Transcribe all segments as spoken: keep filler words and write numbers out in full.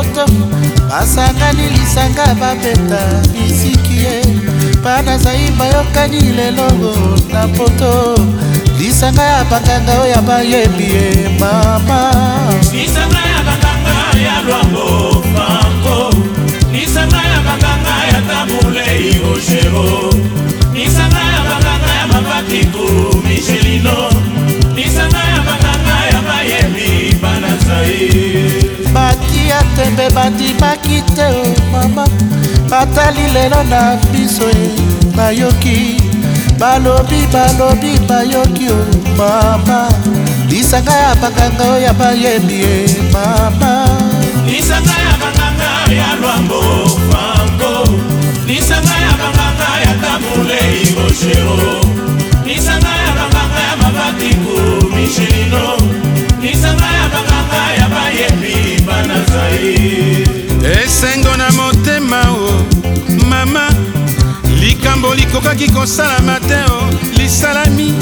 poto basangani lisanga babeta misiki ye bana zai bayokani lelo na poto lisanga ya bakanga oya bayembi ye mama lisanga ya bakanga ya lwambo fango lisanga ya bakanga ya tabule iroshero lisanga ya bakanga ya mabatiku Michelino lisanga ya bakanga ya bayembi bana zai bati ya tembe bati bakite o mama batali lelo na biso e bayoki balobi balobi bayoki o mama lisanga ya bakanga oya bayembi e mama lisanga ya bakanga ya lwambo fango lisanga ya bakanga ya tabule iroshero lisanga ya bakanga ya mabatiku Michelino lisanga ya bakanga ya bayembi bana zai esengo na motema o mama likambo likokaki kosalama te o lisalami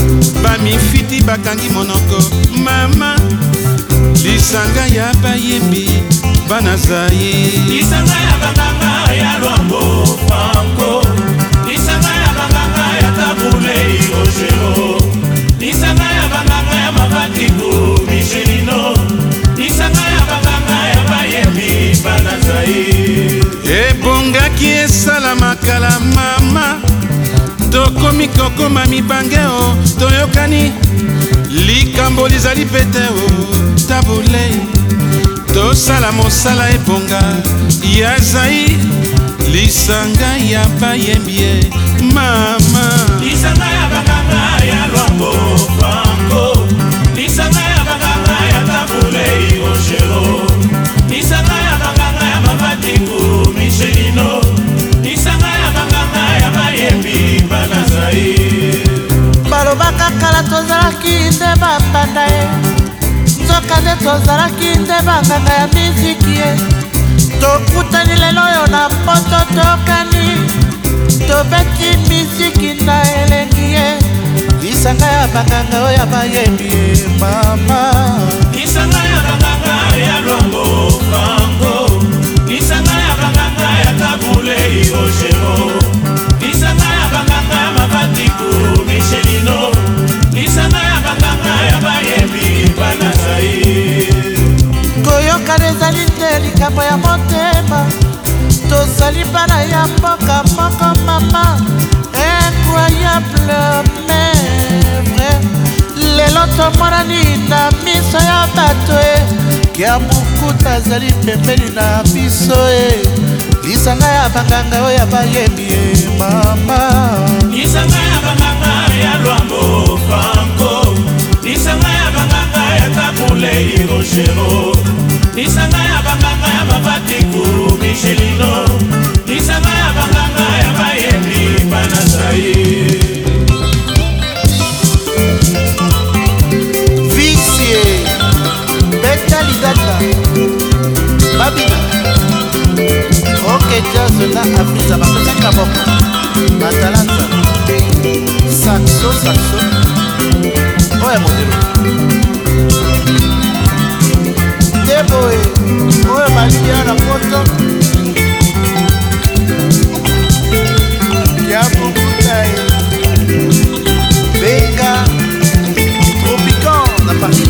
bamifiti bakangi monoko mama lisanga ya bayembi bana zai lisanga ya bakanga ya lwambo fango lisanga ya bakanga ya tabule iroshero lisanga ya bakanga ya mabatiku Michelino lisanga ya bakanga ya bayembi bana zai ebongaki esala makala mama tokomi kokoma mibange o toyokani likambo lizali pete o tabule tosala mosala ebonga ya zai lisanga ya bayembi ye mama lisanga ya bakanga ya lwambo fango lisanga ya bakanga ya tabule iroshero lisanga ya bakanga ya mabatiku Michelino lisanga ya bakanga ya bayembi bana zai balobaka kala tozalaki nde bapanda ye nzoka nde tozalaki nde banganga ya miziki ye tokutani lelo oyo na poto tokani tobeti miziki na elengi ye lisanga ya bakanga oyo bayembi ye mama lisanga ya bakanga ya lwambo fango lisanga ya bakanga ya tabule iroshero lisanga ya bakanga ya mabatiku Michelino lisanga ya bakanga ya bayembi bana zai koyoka ezali nde likambo ya motema tozali bana ya mboka moko mama incroyable mais vrai lelo tomonani na miso ya bato e kia mokuta azali pembeni na biso e lisanga ya bakanga oyo bayembi e mama lisanga ya bakanga ya lwambo fango lisanga ya bakanga ya tabule iroshero lisanga ya bakanga ya mabatiku Michelino lisanga ya bakanga ya bayembi bana zai visie betalidata babina oke jazo na afrika bapesaki na boko batalanta saxo saxo oyo modelo deboe oyo balibia na poto ya bokutai benga tropican na Paris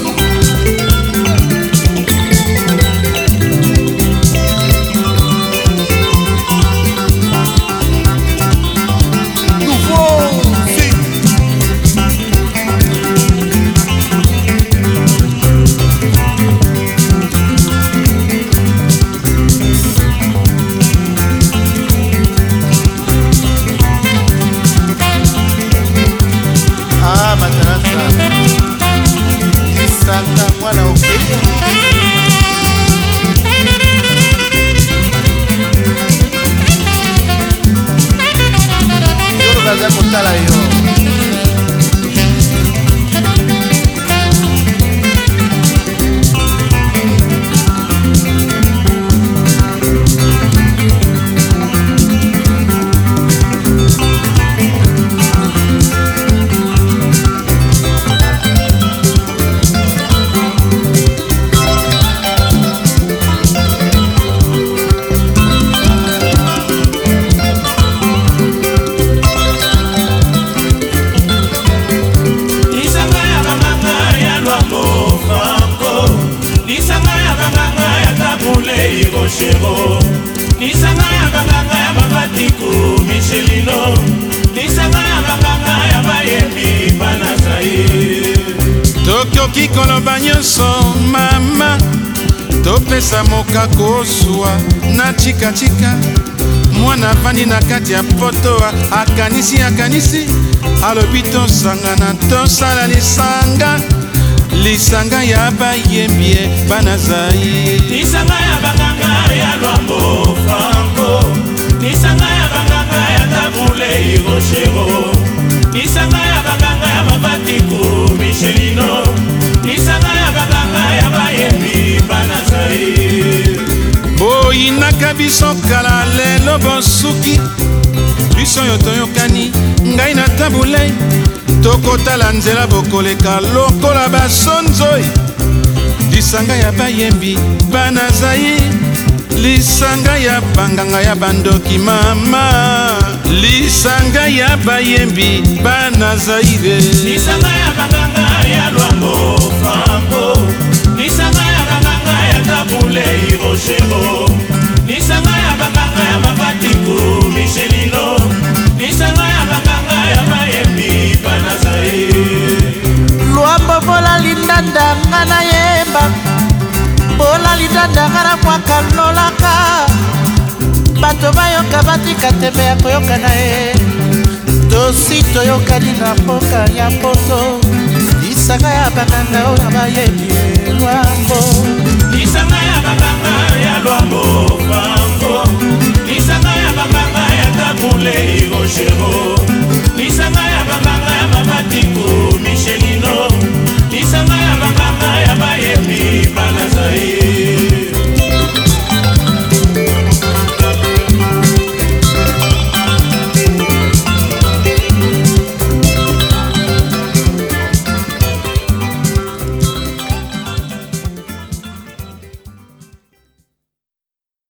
tokoki koloba nyonso mama topesa mokako oswa na chikachika mwana avandi na kati ya poto akanisi akanisi alobi tosangana tosala lisanga lisanga ya bayembi bana zai lisanga ya bakanga ya lwambo franco lisanga ya bakanga ya tabule irochero lisanga ya bakanga ya mabatiku michelino lisanga ya bakanga ya bayembi bana zai boyinaka biso kala lelo bosuki biso yo toyokani ngai na tabule tokotala nzela bokoleka lokola basonzoi lisanga ya bayembi bana zai lisanga ya banganga ya bandoki mama lisanga ya bayembi bana zaire lisanga ya banganga ya lwambo franco lisanga ya banganga ya tabule irochero lisanga ya banganga ya mabatiku michelino lisanga ya banganga ya bayembi bana zaire lwambo bola lindanda nga na yemba bola lindanda nga na mwaka lolaka bato bayoka batika tembe ya koyoka na ye tosi toyokani na mboka ya poto lisanga ya banganga oyo bayembi lwambo lisanga ya banganga ya lwambo franco lisanga ya banganga ya tabule irochero